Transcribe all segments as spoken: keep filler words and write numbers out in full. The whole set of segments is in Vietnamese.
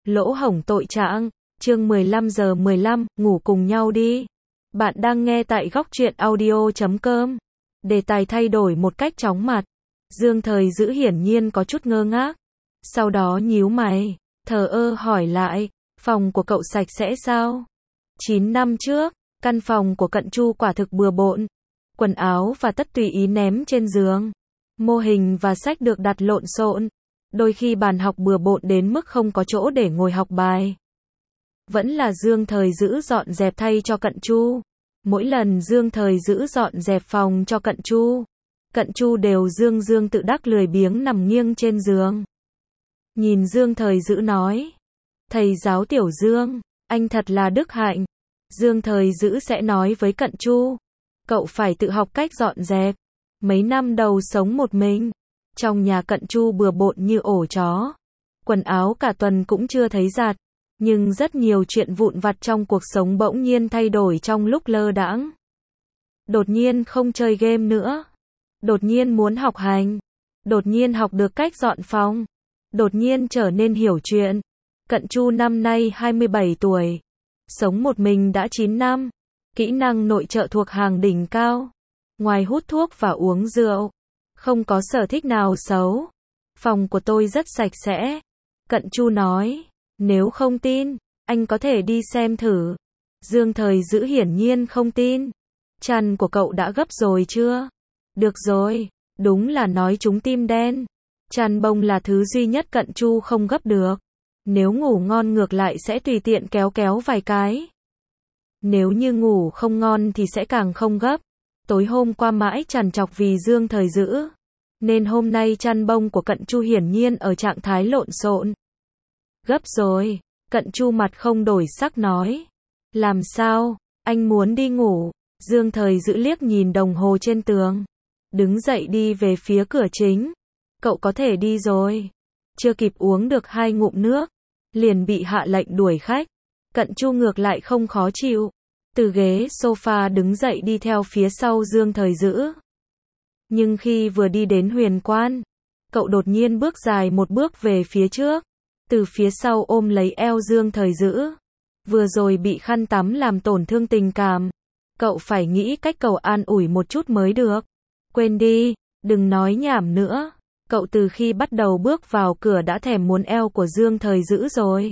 Lỗ hổng tội trạng, chương mười lăm giờ mười lăm, ngủ cùng nhau đi. Bạn đang nghe tại góc truyện audio chấm com. Đề tài thay đổi một cách chóng mặt. Dương Thời Dữ hiển nhiên có chút ngơ ngác. Sau đó nhíu mày, thờ ơ hỏi lại, phòng của cậu sạch sẽ sao? chín năm trước, căn phòng của Cận Chu quả thực bừa bộn. Quần áo và tất tùy ý ném trên giường. Mô hình và sách được đặt lộn xộn. Đôi khi bàn học bừa bộn đến mức không có chỗ để ngồi học bài. Vẫn là Dương Thời Dữ dọn dẹp thay cho Cận Chu. Mỗi lần Dương Thời Dữ dọn dẹp phòng cho Cận Chu, Cận Chu đều dương dương tự đắc lười biếng nằm nghiêng trên giường. Nhìn Dương Thời Dữ nói, thầy giáo Tiểu Dương, anh thật là đức hạnh. Dương Thời Dữ sẽ nói với Cận Chu, cậu phải tự học cách dọn dẹp. Mấy năm đầu sống một mình, trong nhà Cận Chu bừa bộn như ổ chó. Quần áo cả tuần cũng chưa thấy giặt. Nhưng rất nhiều chuyện vụn vặt trong cuộc sống bỗng nhiên thay đổi trong lúc lơ đãng. Đột nhiên không chơi game nữa. Đột nhiên muốn học hành. Đột nhiên học được cách dọn phòng. Đột nhiên trở nên hiểu chuyện. Cận Chu năm nay hai mươi bảy tuổi. Sống một mình đã chín năm. Kỹ năng nội trợ thuộc hàng đỉnh cao. Ngoài hút thuốc và uống rượu, không có sở thích nào xấu. Phòng của tôi rất sạch sẽ. Cận Chu nói, nếu không tin, anh có thể đi xem thử. Dương Thời Dữ hiển nhiên không tin. Chăn của cậu đã gấp rồi chưa? Được rồi, đúng là nói trúng tim đen. Chăn bông là thứ duy nhất Cận Chu không gấp được. Nếu ngủ ngon ngược lại sẽ tùy tiện kéo kéo vài cái. Nếu như ngủ không ngon thì sẽ càng không gấp. Tối hôm qua mãi trằn trọc vì Dương Thời Dữ, nên hôm nay chăn bông của Cận Chu hiển nhiên ở trạng thái lộn xộn. Gấp rồi, Cận Chu mặt không đổi sắc nói. Làm sao, anh muốn đi ngủ? Dương Thời Dữ liếc nhìn đồng hồ trên tường, đứng dậy đi về phía cửa chính. Cậu có thể đi rồi. Chưa kịp uống được hai ngụm nước, liền bị hạ lệnh đuổi khách. Cận Chu ngược lại không khó chịu. Từ ghế sofa đứng dậy đi theo phía sau Dương Thời Dữ. Nhưng khi vừa đi đến huyền quan, cậu đột nhiên bước dài một bước về phía trước. Từ phía sau ôm lấy eo Dương Thời Dữ. Vừa rồi bị khăn tắm làm tổn thương tình cảm. Cậu phải nghĩ cách cầu an ủi một chút mới được. Quên đi, đừng nói nhảm nữa. Cậu từ khi bắt đầu bước vào cửa đã thèm muốn eo của Dương Thời Dữ rồi.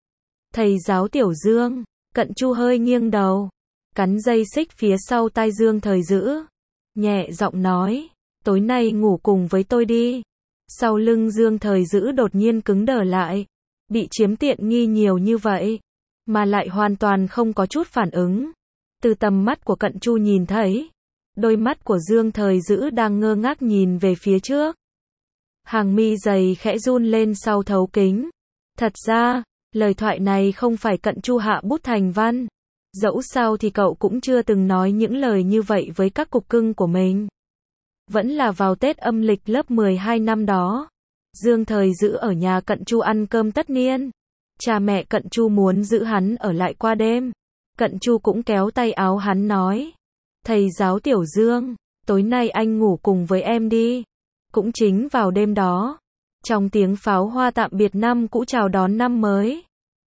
Thầy giáo Tiểu Dương. Cận Chu hơi nghiêng đầu, cắn dây xích phía sau tai Dương Thời Dữ, nhẹ giọng nói, tối nay ngủ cùng với tôi đi. Sau lưng Dương Thời Dữ đột nhiên cứng đờ lại, bị chiếm tiện nghi nhiều như vậy, mà lại hoàn toàn không có chút phản ứng. Từ tầm mắt của Cận Chu nhìn thấy, đôi mắt của Dương Thời Dữ đang ngơ ngác nhìn về phía trước. Hàng mi dày khẽ run lên sau thấu kính. Thật ra, lời thoại này không phải Cận Chu hạ bút thành văn. Dẫu sao thì cậu cũng chưa từng nói những lời như vậy với các cục cưng của mình. Vẫn là vào Tết âm lịch lớp mười hai năm đó. Dương Thời Dữ ở nhà Cận Chu ăn cơm tất niên. Cha mẹ Cận Chu muốn giữ hắn ở lại qua đêm. Cận Chu cũng kéo tay áo hắn nói. Thầy giáo Tiểu Dương, tối nay anh ngủ cùng với em đi. Cũng chính vào đêm đó, trong tiếng pháo hoa tạm biệt năm cũ chào đón năm mới,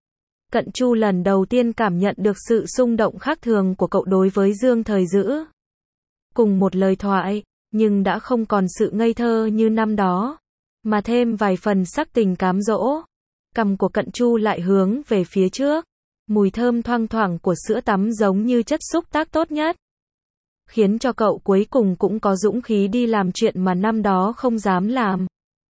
Cận Chu lần đầu tiên cảm nhận được sự xung động khác thường của cậu đối với Dương Thời Dữ. Cùng một lời thoại, nhưng đã không còn sự ngây thơ như năm đó, mà thêm vài phần sắc tình cám dỗ. Cằm của Cận Chu lại hướng về phía trước, mùi thơm thoang thoảng của sữa tắm giống như chất xúc tác tốt nhất, khiến cho cậu cuối cùng cũng có dũng khí đi làm chuyện mà năm đó không dám làm.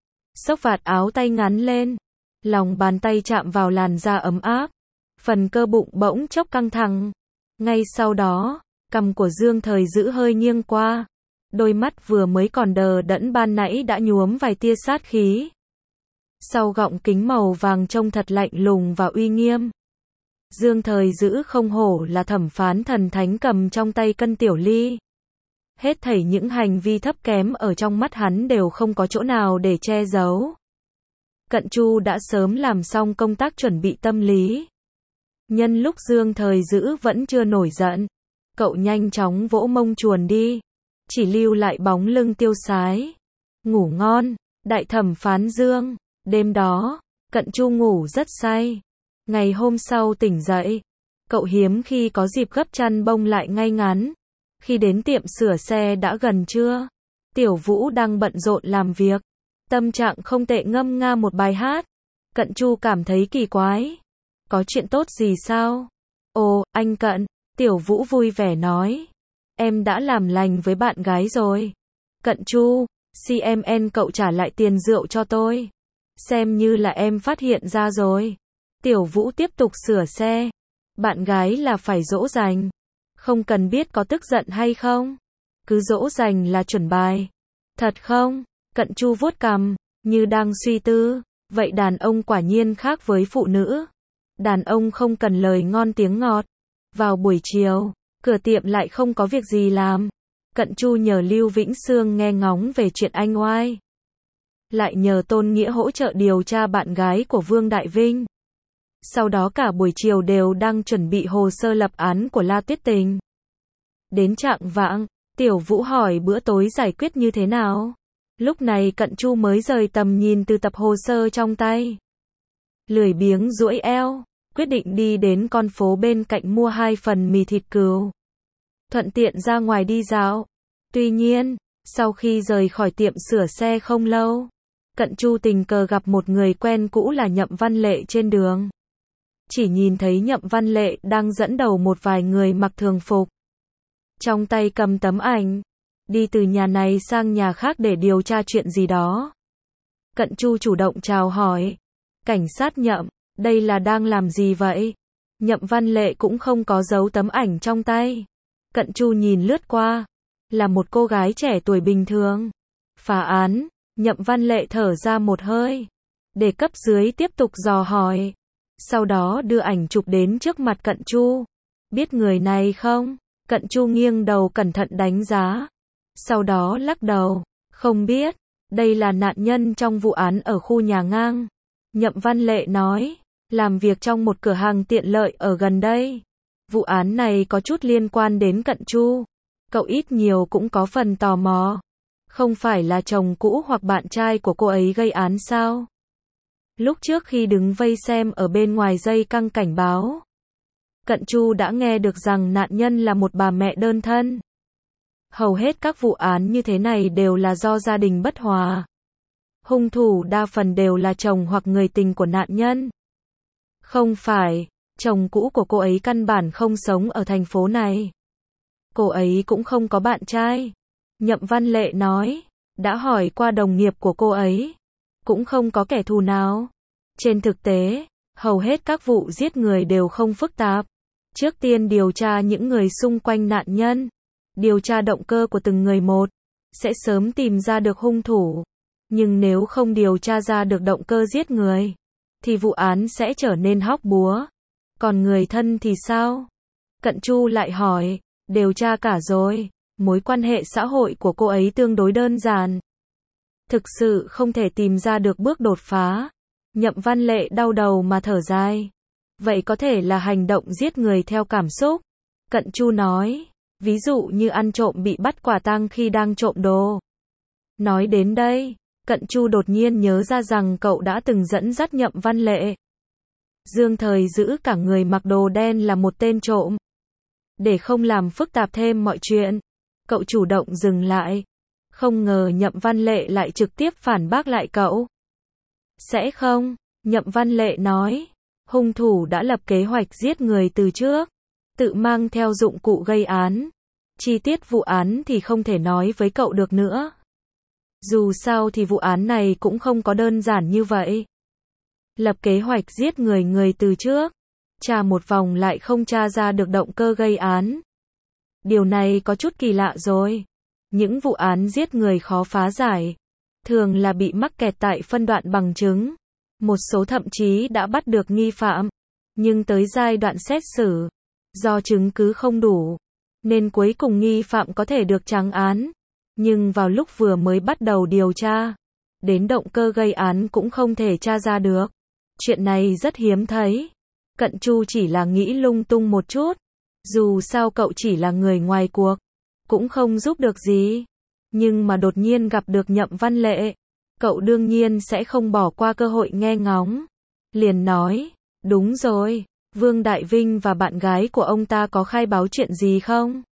Xốc vạt áo tay ngắn lên, lòng bàn tay chạm vào làn da ấm áp, phần cơ bụng bỗng chốc căng thẳng. Ngay sau đó, cằm của Dương Thời Dữ hơi nghiêng qua, đôi mắt vừa mới còn đờ đẫn ban nãy đã nhuốm vài tia sát khí. Sau gọng kính màu vàng trông thật lạnh lùng và uy nghiêm. Dương Thời Dữ không hổ là thẩm phán thần thánh cầm trong tay cân tiểu ly. Hết thảy những hành vi thấp kém ở trong mắt hắn đều không có chỗ nào để che giấu. Cận Chu đã sớm làm xong công tác chuẩn bị tâm lý. Nhân lúc Dương Thời Dữ vẫn chưa nổi giận, cậu nhanh chóng vỗ mông chuồn đi, chỉ lưu lại bóng lưng tiêu sái. Ngủ ngon, đại thẩm phán Dương. Đêm đó, Cận Chu ngủ rất say. Ngày hôm sau tỉnh dậy, cậu hiếm khi có dịp gấp chăn bông lại ngay ngắn. Khi đến tiệm sửa xe đã gần trưa. Tiểu Vũ đang bận rộn làm việc. Tâm trạng không tệ ngâm nga một bài hát. Cận Chu cảm thấy kỳ quái. Có chuyện tốt gì sao? Ồ, anh Cận, Tiểu Vũ vui vẻ nói. Em đã làm lành với bạn gái rồi. Cận Chu, xê em en cậu trả lại tiền rượu cho tôi. Xem như là em phát hiện ra rồi. Tiểu Vũ tiếp tục sửa xe. Bạn gái là phải dỗ dành. Không cần biết có tức giận hay không. Cứ dỗ dành là chuẩn bài. Thật không? Cận Chu vuốt cằm, như đang suy tư. Vậy đàn ông quả nhiên khác với phụ nữ. Đàn ông không cần lời ngon tiếng ngọt. Vào buổi chiều, cửa tiệm lại không có việc gì làm. Cận Chu nhờ Lưu Vĩnh Sương nghe ngóng về chuyện anh oai. Lại nhờ Tôn Nghĩa hỗ trợ điều tra bạn gái của Vương Đại Vinh. Sau đó cả buổi chiều đều đang chuẩn bị hồ sơ lập án của La Tuyết Tình. Đến chạng vạng, Tiểu Vũ hỏi bữa tối giải quyết như thế nào. Lúc này Cận Chu mới rời tầm nhìn từ tập hồ sơ trong tay. Lười biếng duỗi eo, quyết định đi đến con phố bên cạnh mua hai phần mì thịt cừu. Thuận tiện ra ngoài đi dạo. Tuy nhiên, sau khi rời khỏi tiệm sửa xe không lâu, Cận Chu tình cờ gặp một người quen cũ là Nhậm Văn Lệ trên đường. Chỉ nhìn thấy Nhậm Văn Lệ đang dẫn đầu một vài người mặc thường phục. Trong tay cầm tấm ảnh. Đi từ nhà này sang nhà khác để điều tra chuyện gì đó. Cận Chu chủ động chào hỏi. Cảnh sát Nhậm, đây là đang làm gì vậy? Nhậm Văn Lệ cũng không có giấu tấm ảnh trong tay. Cận Chu nhìn lướt qua. Là một cô gái trẻ tuổi bình thường. Phá án, Nhậm Văn Lệ thở ra một hơi. Để cấp dưới tiếp tục dò hỏi. Sau đó đưa ảnh chụp đến trước mặt Cận Chu. Biết người này không? Cận Chu nghiêng đầu cẩn thận đánh giá. Sau đó lắc đầu. Không biết. Đây là nạn nhân trong vụ án ở khu nhà ngang. Nhậm Văn Lệ nói. Làm việc trong một cửa hàng tiện lợi ở gần đây. Vụ án này có chút liên quan đến Cận Chu. Cậu ít nhiều cũng có phần tò mò. Không phải là chồng cũ hoặc bạn trai của cô ấy gây án sao? Lúc trước khi đứng vây xem ở bên ngoài dây căng cảnh báo, Cận Chu đã nghe được rằng nạn nhân là một bà mẹ đơn thân. Hầu hết các vụ án như thế này đều là do gia đình bất hòa. Hung thủ đa phần đều là chồng hoặc người tình của nạn nhân. Không phải, chồng cũ của cô ấy căn bản không sống ở thành phố này. Cô ấy cũng không có bạn trai. Nhậm Văn Lệ nói, đã hỏi qua đồng nghiệp của cô ấy. Cũng không có kẻ thù nào. Trên thực tế, hầu hết các vụ giết người đều không phức tạp. Trước tiên điều tra những người xung quanh nạn nhân. Điều tra động cơ của từng người một. Sẽ sớm tìm ra được hung thủ. Nhưng nếu không điều tra ra được động cơ giết người, thì vụ án sẽ trở nên hóc búa. Còn người thân thì sao? Cận Chu lại hỏi, điều tra cả rồi. Mối quan hệ xã hội của cô ấy tương đối đơn giản. Thực sự không thể tìm ra được bước đột phá. Nhậm Văn Lệ đau đầu mà thở dài. Vậy có thể là hành động giết người theo cảm xúc. Cận Chu nói, ví dụ như ăn trộm bị bắt quả tang khi đang trộm đồ. Nói đến đây, Cận Chu đột nhiên nhớ ra rằng cậu đã từng dẫn dắt Nhậm Văn Lệ. Dương Thời giữ cả người mặc đồ đen là một tên trộm. Để không làm phức tạp thêm mọi chuyện, cậu chủ động dừng lại. Không ngờ Nhậm Văn Lệ lại trực tiếp phản bác lại cậu. Sẽ không, Nhậm Văn Lệ nói. Hung thủ đã lập kế hoạch giết người từ trước. Tự mang theo dụng cụ gây án. Chi tiết vụ án thì không thể nói với cậu được nữa. Dù sao thì vụ án này cũng không có đơn giản như vậy. Lập kế hoạch giết người người từ trước. Tra một vòng lại không tra ra được động cơ gây án. Điều này có chút kỳ lạ rồi. Những vụ án giết người khó phá giải. Thường là bị mắc kẹt tại phân đoạn bằng chứng. Một số thậm chí đã bắt được nghi phạm. Nhưng tới giai đoạn xét xử, do chứng cứ không đủ, nên cuối cùng nghi phạm có thể được trắng án. Nhưng vào lúc vừa mới bắt đầu điều tra, đến động cơ gây án cũng không thể tra ra được. Chuyện này rất hiếm thấy. Cận Chu chỉ là nghĩ lung tung một chút. Dù sao cậu chỉ là người ngoài cuộc, cũng không giúp được gì. Nhưng mà đột nhiên gặp được Nhậm Văn Lệ, cậu đương nhiên sẽ không bỏ qua cơ hội nghe ngóng. liền nói, đúng rồi, Vương Đại Vinh và bạn gái của ông ta có khai báo chuyện gì không?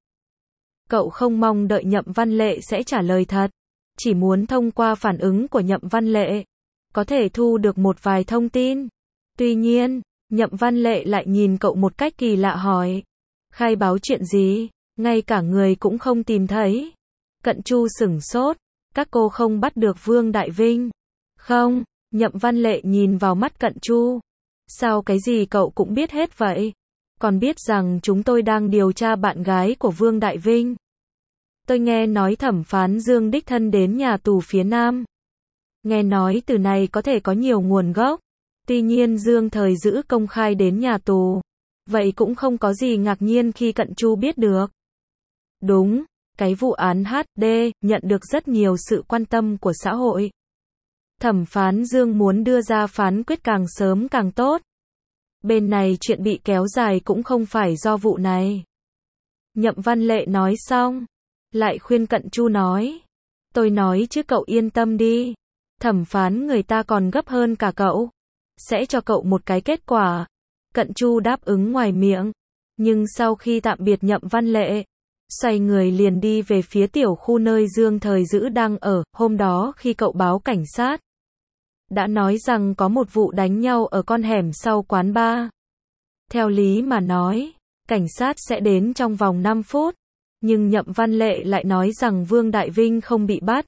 Cậu không mong đợi Nhậm Văn Lệ sẽ trả lời thật, chỉ muốn thông qua phản ứng của Nhậm Văn Lệ, có thể thu được một vài thông tin. Tuy nhiên, Nhậm Văn Lệ lại nhìn cậu một cách kỳ lạ hỏi, khai báo chuyện gì, ngay cả người cũng không tìm thấy. Cận Chu sửng sốt, các cô không bắt được Vương Đại Vinh. Không, Nhậm Văn Lệ nhìn vào mắt Cận Chu. Sao cái gì cậu cũng biết hết vậy? Còn biết rằng chúng tôi đang điều tra bạn gái của Vương Đại Vinh. Tôi nghe nói thẩm phán Dương đích thân đến nhà tù phía Nam. Nghe nói từ này có thể có nhiều nguồn gốc. Tuy nhiên Dương Thời Dữ công khai đến nhà tù. Vậy cũng không có gì ngạc nhiên khi Cận Chu biết được. Đúng, cái vụ án hát đê nhận được rất nhiều sự quan tâm của xã hội. Thẩm phán Dương muốn đưa ra phán quyết càng sớm càng tốt. Bên này chuyện bị kéo dài cũng không phải do vụ này. Nhậm Văn Lệ nói xong, lại khuyên Cận Chu nói. Tôi nói chứ cậu yên tâm đi. Thẩm phán người ta còn gấp hơn cả cậu. Sẽ cho cậu một cái kết quả. Cận Chu đáp ứng ngoài miệng. Nhưng sau khi tạm biệt Nhậm Văn Lệ, xoay người liền đi về phía tiểu khu nơi Dương Thời Dữ đang ở. Hôm đó khi cậu báo cảnh sát, đã nói rằng có một vụ đánh nhau ở con hẻm sau quán bar. Theo lý mà nói, cảnh sát sẽ đến trong vòng năm phút. Nhưng Nhậm Văn Lệ lại nói rằng Vương Đại Vinh không bị bắt.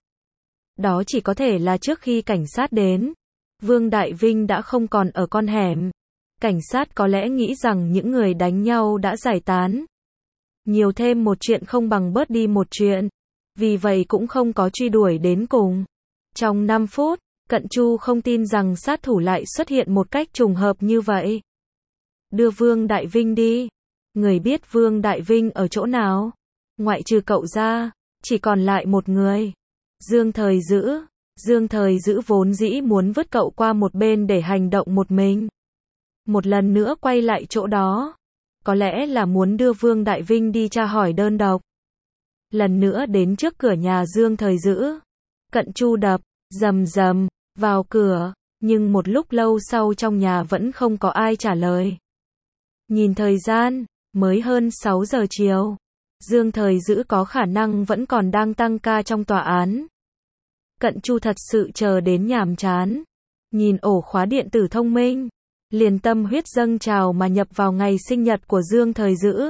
Đó chỉ có thể là trước khi cảnh sát đến. Vương Đại Vinh đã không còn ở con hẻm. Cảnh sát có lẽ nghĩ rằng những người đánh nhau đã giải tán. Nhiều thêm một chuyện không bằng bớt đi một chuyện. Vì vậy cũng không có truy đuổi đến cùng. Trong năm phút, Cận Chu không tin rằng sát thủ lại xuất hiện một cách trùng hợp như vậy. Đưa Vương Đại Vinh đi. Người biết Vương Đại Vinh ở chỗ nào? Ngoại trừ cậu ra, chỉ còn lại một người. Dương Thời Dữ. Dương Thời Dữ vốn dĩ muốn vứt cậu qua một bên để hành động một mình. Một lần nữa quay lại chỗ đó. Có lẽ là muốn đưa Vương Đại Vinh đi tra hỏi đơn độc. Lần nữa đến trước cửa nhà Dương Thời Dữ. Cận Chu đập, rầm rầm, vào cửa. Nhưng một lúc lâu sau trong nhà vẫn không có ai trả lời. Nhìn thời gian, mới hơn sáu giờ chiều. Dương Thời Dữ có khả năng vẫn còn đang tăng ca trong tòa án. Cận Chu thật sự chờ đến nhàm chán. Nhìn ổ khóa điện tử thông minh, liền tâm huyết dâng trào mà nhập vào ngày sinh nhật của Dương Thời Dữ.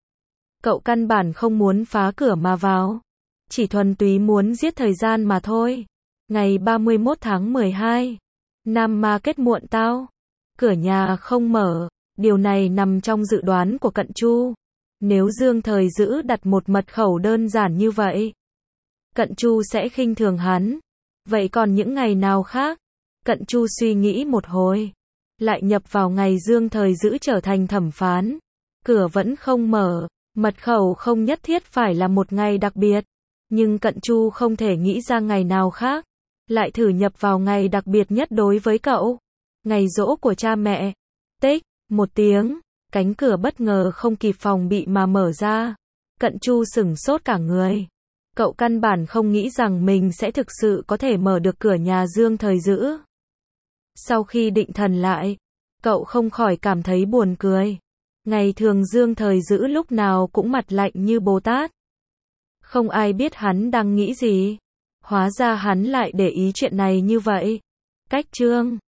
Cậu căn bản không muốn phá cửa mà vào. Chỉ thuần túy muốn giết thời gian mà thôi. Ngày ba mươi mốt tháng mười hai. Nam Market muộn tao. Cửa nhà không mở. Điều này nằm trong dự đoán của Cận Chu. Nếu Dương Thời Dữ đặt một mật khẩu đơn giản như vậy, Cận Chu sẽ khinh thường hắn. Vậy còn những ngày nào khác? Cận Chu suy nghĩ một hồi. Lại nhập vào ngày Dương Thời Dữ trở thành thẩm phán. Cửa vẫn không mở. Mật khẩu không nhất thiết phải là một ngày đặc biệt. Nhưng Cận Chu không thể nghĩ ra ngày nào khác. Lại thử nhập vào ngày đặc biệt nhất đối với cậu. Ngày giỗ của cha mẹ. Tích, một tiếng. Cánh cửa bất ngờ không kịp phòng bị mà mở ra. Cận Chu sửng sốt cả người. Cậu căn bản không nghĩ rằng mình sẽ thực sự có thể mở được cửa nhà Dương Thời Dữ. Sau khi định thần lại, cậu không khỏi cảm thấy buồn cười. Ngày thường Dương Thời Dữ lúc nào cũng mặt lạnh như Bồ Tát. Không ai biết hắn đang nghĩ gì. Hóa ra hắn lại để ý chuyện này như vậy. Cách chương